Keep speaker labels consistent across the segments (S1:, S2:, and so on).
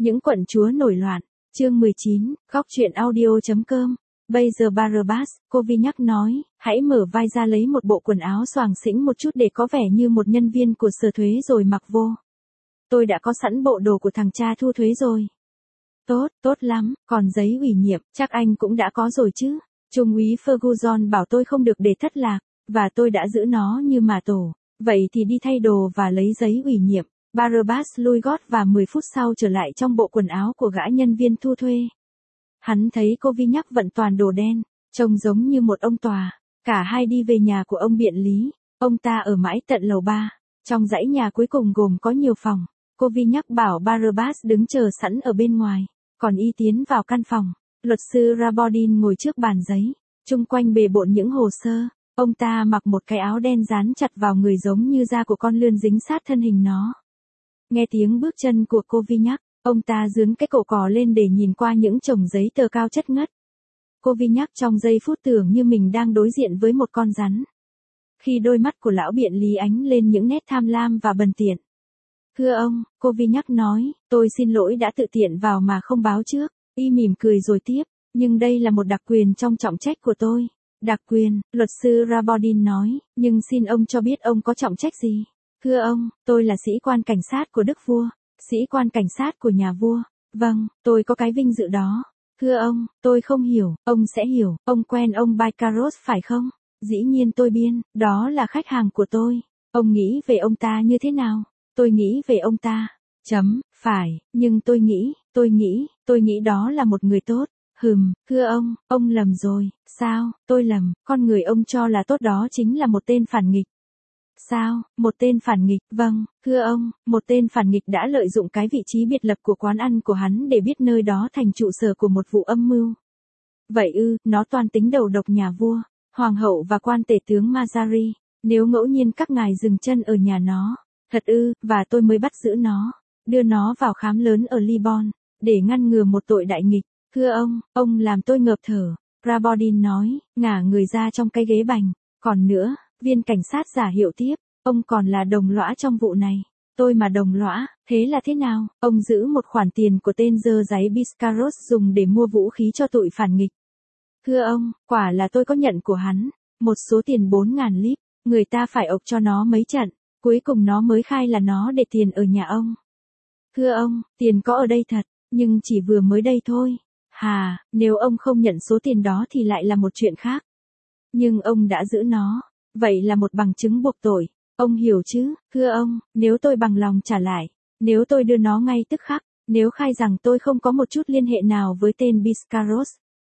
S1: Những quận chúa nổi loạn, chương 19, góc truyện audio.com. Bây giờ Barnabas, cô Vi nhắc nói, hãy mở vai ra lấy một bộ quần áo xoàng xĩnh một chút để có vẻ như một nhân viên của sở thuế rồi mặc vô. Tôi đã có sẵn bộ đồ của thằng cha thu thuế rồi. Tốt, tốt lắm, còn giấy ủy nhiệm, chắc anh cũng đã có rồi chứ. Trung úy Ferguson bảo tôi không được để thất lạc, và tôi đã giữ nó như mà tổ. Vậy thì đi thay đồ và lấy giấy ủy nhiệm. Barnabas lui gót và 10 phút sau trở lại trong bộ quần áo của gã nhân viên thu thuê. Hắn thấy cô Vi nhắc vận toàn đồ đen, trông giống như một ông tòa. Cả hai đi về nhà của ông biện lý. Ông ta ở mãi tận lầu 3, trong dãy nhà cuối cùng gồm có nhiều phòng. Cô Vi nhắc bảo Barnabas đứng chờ sẵn ở bên ngoài, còn y tiến vào căn phòng. Luật sư Rabodin ngồi trước bàn giấy, chung quanh bề bộn những hồ sơ. Ông ta mặc một cái áo đen dán chặt vào người giống như da của con lươn dính sát thân hình nó. Nghe tiếng bước chân của cô Vi nhắc, ông ta giương cái cổ cò lên để nhìn qua những chồng giấy tờ cao chất ngất. Cô Vi nhắc trong giây phút tưởng như mình đang đối diện với một con rắn. Khi đôi mắt của lão biện lý ánh lên những nét tham lam và bần tiện. Thưa ông, cô Vi nhắc nói, tôi xin lỗi đã tự tiện vào mà không báo trước. Y mỉm cười rồi tiếp, nhưng đây là một đặc quyền trong trọng trách của tôi. Đặc quyền, luật sư Rabodin nói, nhưng xin ông cho biết ông có trọng trách gì. Thưa ông, tôi là sĩ quan cảnh sát của Đức Vua, sĩ quan cảnh sát của nhà vua. Vâng, tôi có cái vinh dự đó. Thưa ông, tôi không hiểu, ông sẽ hiểu, ông quen ông Baikaros phải không? Dĩ nhiên tôi biên, đó là khách hàng của tôi. Ông nghĩ về ông ta như thế nào? Tôi nghĩ về ông ta. Phải, nhưng tôi nghĩ đó là một người tốt. Thưa ông lầm rồi. Sao, tôi lầm, con người ông cho là tốt đó chính là một tên phản nghịch. Sao, một tên phản nghịch? Vâng, thưa ông, một tên phản nghịch đã lợi dụng cái vị trí biệt lập của quán ăn của hắn để biết nơi đó thành trụ sở của một vụ âm mưu. Vậy nó toan tính đầu độc nhà vua, hoàng hậu và quan tể tướng Mazari, nếu ngẫu nhiên các ngài dừng chân ở nhà nó. Thật và tôi mới bắt giữ nó, đưa nó vào khám lớn ở Lisbon, để ngăn ngừa một tội đại nghịch. Thưa ông làm tôi ngợp thở. Rabodin nói, ngả người ra trong cái ghế bành. Còn nữa, viên cảnh sát giả hiệu tiếp, ông còn là đồng lõa trong vụ này. Tôi mà đồng lõa, thế là thế nào? Ông giữ một khoản tiền của tên dơ giấy Biscaros dùng để mua vũ khí cho tội phản nghịch. Thưa ông, quả là tôi có nhận của hắn, một số tiền 4.000 lip, người ta phải ộc cho nó mấy trận, cuối cùng nó mới khai là nó để tiền ở nhà ông. Thưa ông, tiền có ở đây thật, nhưng chỉ vừa mới đây thôi. Nếu ông không nhận số tiền đó thì lại là một chuyện khác. Nhưng ông đã giữ nó, vậy là một bằng chứng buộc tội. Ông hiểu chứ? Thưa ông, nếu tôi bằng lòng trả lại, nếu tôi đưa nó ngay tức khắc, nếu khai rằng tôi không có một chút liên hệ nào với tên Biscaros,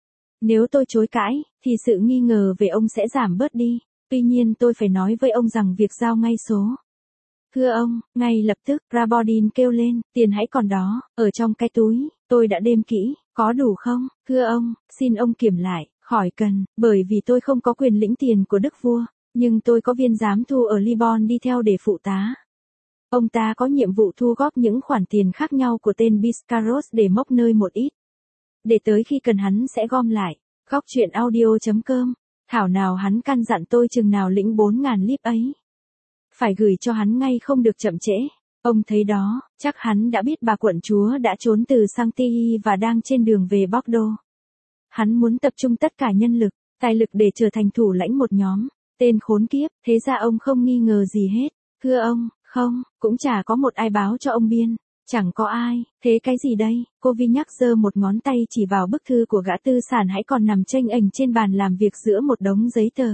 S1: nếu tôi chối cãi, thì sự nghi ngờ về ông sẽ giảm bớt đi. Tuy nhiên tôi phải nói với ông rằng việc giao ngay số. Thưa ông, ngay lập tức, Rabodin kêu lên, tiền hãy còn đó, ở trong cái túi, tôi đã đếm kỹ, có đủ không? Thưa ông, xin ông kiểm lại, khỏi cần, bởi vì tôi không có quyền lĩnh tiền của Đức Vua, nhưng tôi có viên giám thu ở Lisbon đi theo để phụ tá. Ông ta có nhiệm vụ thu góp những khoản tiền khác nhau của tên Biscaros để mốc nơi một ít. Để tới khi cần hắn sẽ gom lại. Góc truyện audio.com. Thảo nào hắn căn dặn tôi chừng nào lĩnh 4.000 lip ấy. Phải gửi cho hắn ngay không được chậm trễ. Ông thấy đó, chắc hắn đã biết bà quận chúa đã trốn từ Saint-Thierry và đang trên đường về Bordeaux. Hắn muốn tập trung tất cả nhân lực, tài lực để trở thành thủ lãnh một nhóm. Tên khốn kiếp, thế ra ông không nghi ngờ gì hết. Thưa ông, không, cũng chả có một ai báo cho ông biên. Chẳng có ai, thế cái gì đây? Cô Vi nhắc giơ một ngón tay chỉ vào bức thư của gã tư sản hãy còn nằm chênh ềnh trên bàn làm việc giữa một đống giấy tờ.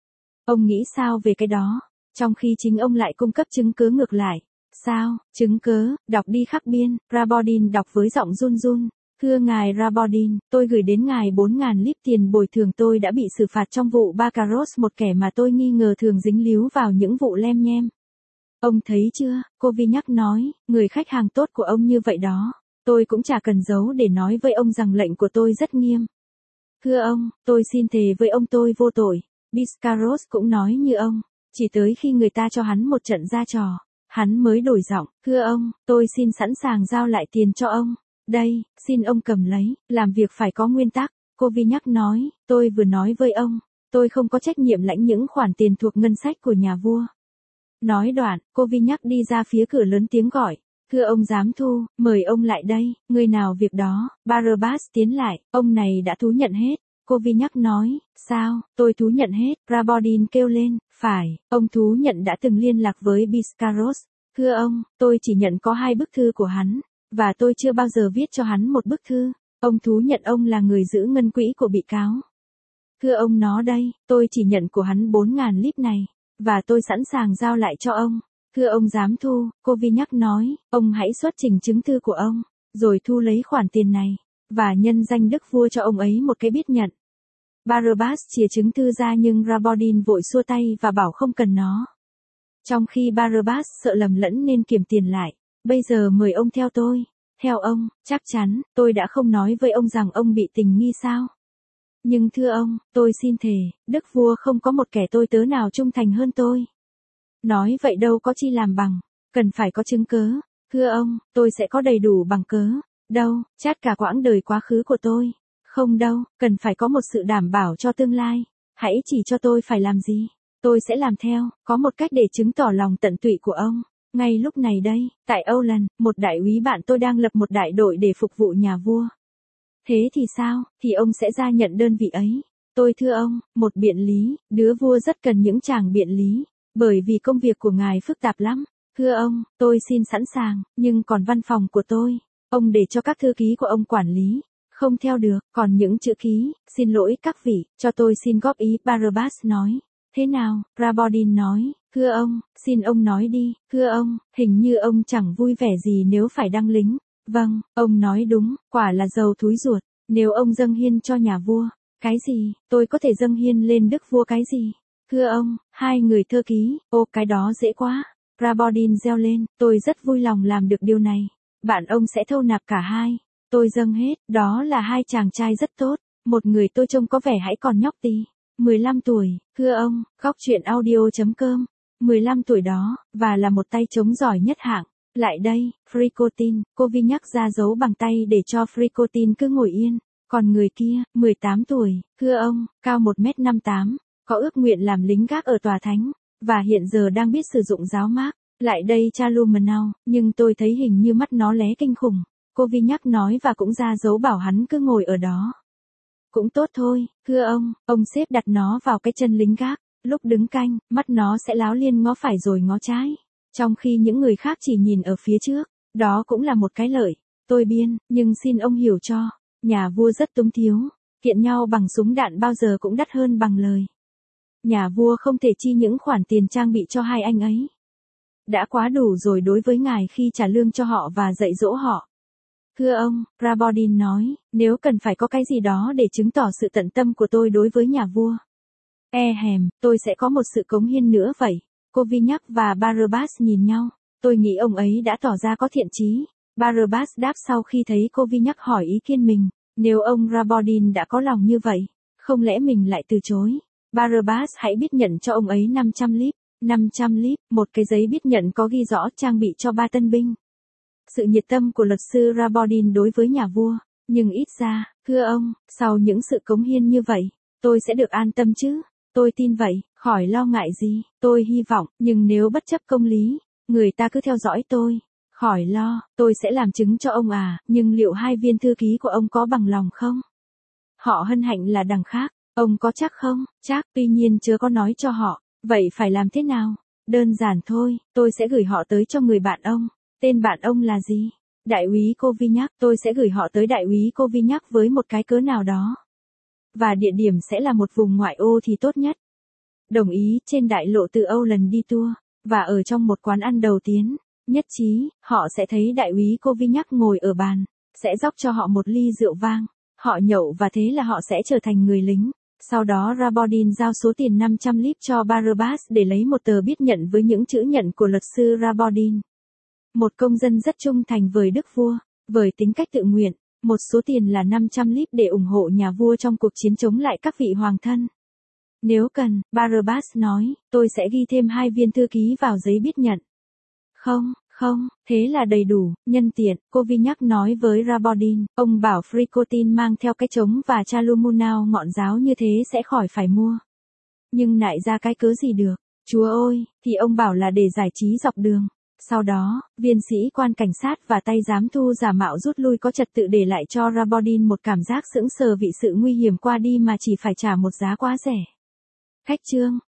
S1: Ông nghĩ sao về cái đó? Trong khi chính ông lại cung cấp chứng cứ ngược lại. Sao, chứng cứ, đọc đi khắc biên. Rabodin đọc với giọng run run. Thưa ngài Rabodin, tôi gửi đến ngài 4.000 lip tiền bồi thường tôi đã bị xử phạt trong vụ Bacaros, một kẻ mà tôi nghi ngờ thường dính líu vào những vụ lem nhem. Ông thấy chưa, cô Vi nhắc nói, người khách hàng tốt của ông như vậy đó. Tôi cũng chả cần giấu để nói với ông rằng lệnh của tôi rất nghiêm. Thưa ông, tôi xin thề với ông tôi vô tội. Biscaros cũng nói như ông. Chỉ tới khi người ta cho hắn một trận ra trò, hắn mới đổi giọng. Thưa ông, tôi xin sẵn sàng giao lại tiền cho ông. Đây, xin ông cầm lấy, làm việc phải có nguyên tắc. Cô Vi nhắc nói, tôi vừa nói với ông, tôi không có trách nhiệm lãnh những khoản tiền thuộc ngân sách của nhà vua. Nói đoạn, cô Vi nhắc đi ra phía cửa lớn tiếng gọi. Thưa ông giám thu, mời ông lại đây, người nào việc đó, Barabas tiến lại, ông này đã thú nhận hết. Kovinak nói, sao, tôi thú nhận hết, Rabodin kêu lên, phải, ông thú nhận đã từng liên lạc với Biscaros. Thưa ông, tôi chỉ nhận có 2 bức thư của hắn, và tôi chưa bao giờ viết cho hắn một bức thư. Ông thú nhận ông là người giữ ngân quỹ của bị cáo. Thưa ông nó đây, tôi chỉ nhận của hắn 4.000 lip này, và tôi sẵn sàng giao lại cho ông. Thưa ông giám thu, Kovinak nói, ông hãy xuất trình chứng thư của ông, rồi thu lấy khoản tiền này, và nhân danh đức vua cho ông ấy một cái biết nhận. Barabas chìa chứng thư ra nhưng Rabodin vội xua tay và bảo không cần nó. Trong khi Barabas sợ lầm lẫn nên kiểm tiền lại, bây giờ mời ông theo tôi. Theo ông, chắc chắn, tôi đã không nói với ông rằng ông bị tình nghi sao. Nhưng thưa ông, tôi xin thề, đức vua không có một kẻ tôi tớ nào trung thành hơn tôi. Nói vậy đâu có chi làm bằng, cần phải có chứng cớ. Thưa ông, tôi sẽ có đầy đủ bằng cớ. Đâu, chát cả quãng đời quá khứ của tôi. Không đâu, cần phải có một sự đảm bảo cho tương lai. Hãy chỉ cho tôi phải làm gì. Tôi sẽ làm theo, có một cách để chứng tỏ lòng tận tụy của ông. Ngay lúc này đây, tại Âu Lần, một đại úy bạn tôi đang lập một đại đội để phục vụ nhà vua. Thế thì sao, thì ông sẽ ra nhận đơn vị ấy. Tôi thưa ông, một biện lý, đứa vua rất cần những chàng biện lý, bởi vì công việc của ngài phức tạp lắm. Thưa ông, tôi xin sẵn sàng, nhưng còn văn phòng của tôi, ông để cho các thư ký của ông quản lý. Không theo được, còn những chữ ký, xin lỗi các vị, cho tôi xin góp ý, Barabas nói. Thế nào, Rabodin nói, thưa ông, xin ông nói đi, thưa ông, hình như ông chẳng vui vẻ gì nếu phải đăng lính. Vâng, ông nói đúng, quả là giàu thúi ruột, nếu ông dâng hiên cho nhà vua. Cái gì, tôi có thể dâng hiên lên đức vua cái gì? Thưa ông, 2 người thơ ký, ô cái đó dễ quá. Rabodin reo lên, tôi rất vui lòng làm được điều này. Bạn ông sẽ thâu nạp cả 2. Tôi dâng hết, đó là 2 chàng trai rất tốt. Một người tôi trông có vẻ hãy còn nhóc tí. 15 tuổi, thưa ông, góc chuyện audio.com. 15 tuổi đó, và là một tay trống giỏi nhất hạng. Lại đây, Fricotin, Kovinak ra dấu bằng tay để cho Fricotin cứ ngồi yên. Còn người kia, 18 tuổi, thưa ông, cao 1m58, có ước nguyện làm lính gác ở tòa thánh, và hiện giờ đang biết sử dụng giáo mác. Lại đây Chalumenau, nhưng tôi thấy hình như mắt nó lé kinh khủng. Kovinak nói và cũng ra dấu bảo hắn cứ ngồi ở đó. Cũng tốt thôi, thưa ông xếp đặt nó vào cái chân lính gác. Lúc đứng canh, mắt nó sẽ láo liên ngó phải rồi ngó trái. Trong khi những người khác chỉ nhìn ở phía trước, đó cũng là một cái lợi. Tôi biên, nhưng xin ông hiểu cho, nhà vua rất túng thiếu, kiện nhau bằng súng đạn bao giờ cũng đắt hơn bằng lời. Nhà vua không thể chi những khoản tiền trang bị cho 2 anh ấy. Đã quá đủ rồi đối với ngài khi trả lương cho họ và dạy dỗ họ. Thưa ông, Rabodin nói, nếu cần phải có cái gì đó để chứng tỏ sự tận tâm của tôi đối với nhà vua. Tôi sẽ có một sự cống hiến nữa vậy. Kovinak và Barabas nhìn nhau. Tôi nghĩ ông ấy đã tỏ ra có thiện chí. Barabas đáp sau khi thấy Kovinak hỏi ý kiến mình. Nếu ông Rabodin đã có lòng như vậy, không lẽ mình lại từ chối. Barabas hãy biết nhận cho ông ấy 500 lip. 500 lip, một cái giấy biết nhận có ghi rõ trang bị cho 3 tân binh. Sự nhiệt tâm của luật sư Rabodin đối với nhà vua. Nhưng ít ra, thưa ông, sau những sự cống hiến như vậy, tôi sẽ được an tâm chứ. Tôi tin vậy, khỏi lo ngại gì, tôi hy vọng, nhưng nếu bất chấp công lý, người ta cứ theo dõi tôi, khỏi lo, tôi sẽ làm chứng cho ông nhưng liệu 2 viên thư ký của ông có bằng lòng không? Họ hân hạnh là đằng khác, ông có chắc không? Chắc, tuy nhiên chớ có nói cho họ, vậy phải làm thế nào? Đơn giản thôi, tôi sẽ gửi họ tới cho người bạn ông, tên bạn ông là gì? Đại úy Kovinak, tôi sẽ gửi họ tới đại úy Kovinak với một cái cớ nào đó. Và địa điểm sẽ là một vùng ngoại ô thì tốt nhất. Đồng ý, trên đại lộ từ Âu lần đi tour, và ở trong một quán ăn đầu tiến, nhất trí, họ sẽ thấy đại úy Kovinak ngồi ở bàn, sẽ rót cho họ một ly rượu vang, họ nhậu và thế là họ sẽ trở thành người lính. Sau đó Rabodin giao số tiền 500 lip cho Barabas để lấy một tờ biết nhận với những chữ nhận của luật sư Rabodin. Một công dân rất trung thành với đức vua, với tính cách tự nguyện. Một số tiền là 500 lip để ủng hộ nhà vua trong cuộc chiến chống lại các vị hoàng thân. Nếu cần, Barabas nói, tôi sẽ ghi thêm 2 viên thư ký vào giấy biết nhận. Không, thế là đầy đủ, nhân tiện, Kovinak nói với Rabodin, ông bảo Fricotin mang theo cái trống và Chalumenau ngọn giáo như thế sẽ khỏi phải mua. Nhưng nại ra cái cớ gì được, chúa ơi, thì ông bảo là để giải trí dọc đường. Sau đó, viên sĩ quan cảnh sát và tay giám thu giả mạo rút lui có trật tự để lại cho Rabodin một cảm giác sững sờ vì sự nguy hiểm qua đi mà chỉ phải trả một giá quá rẻ. Khách trương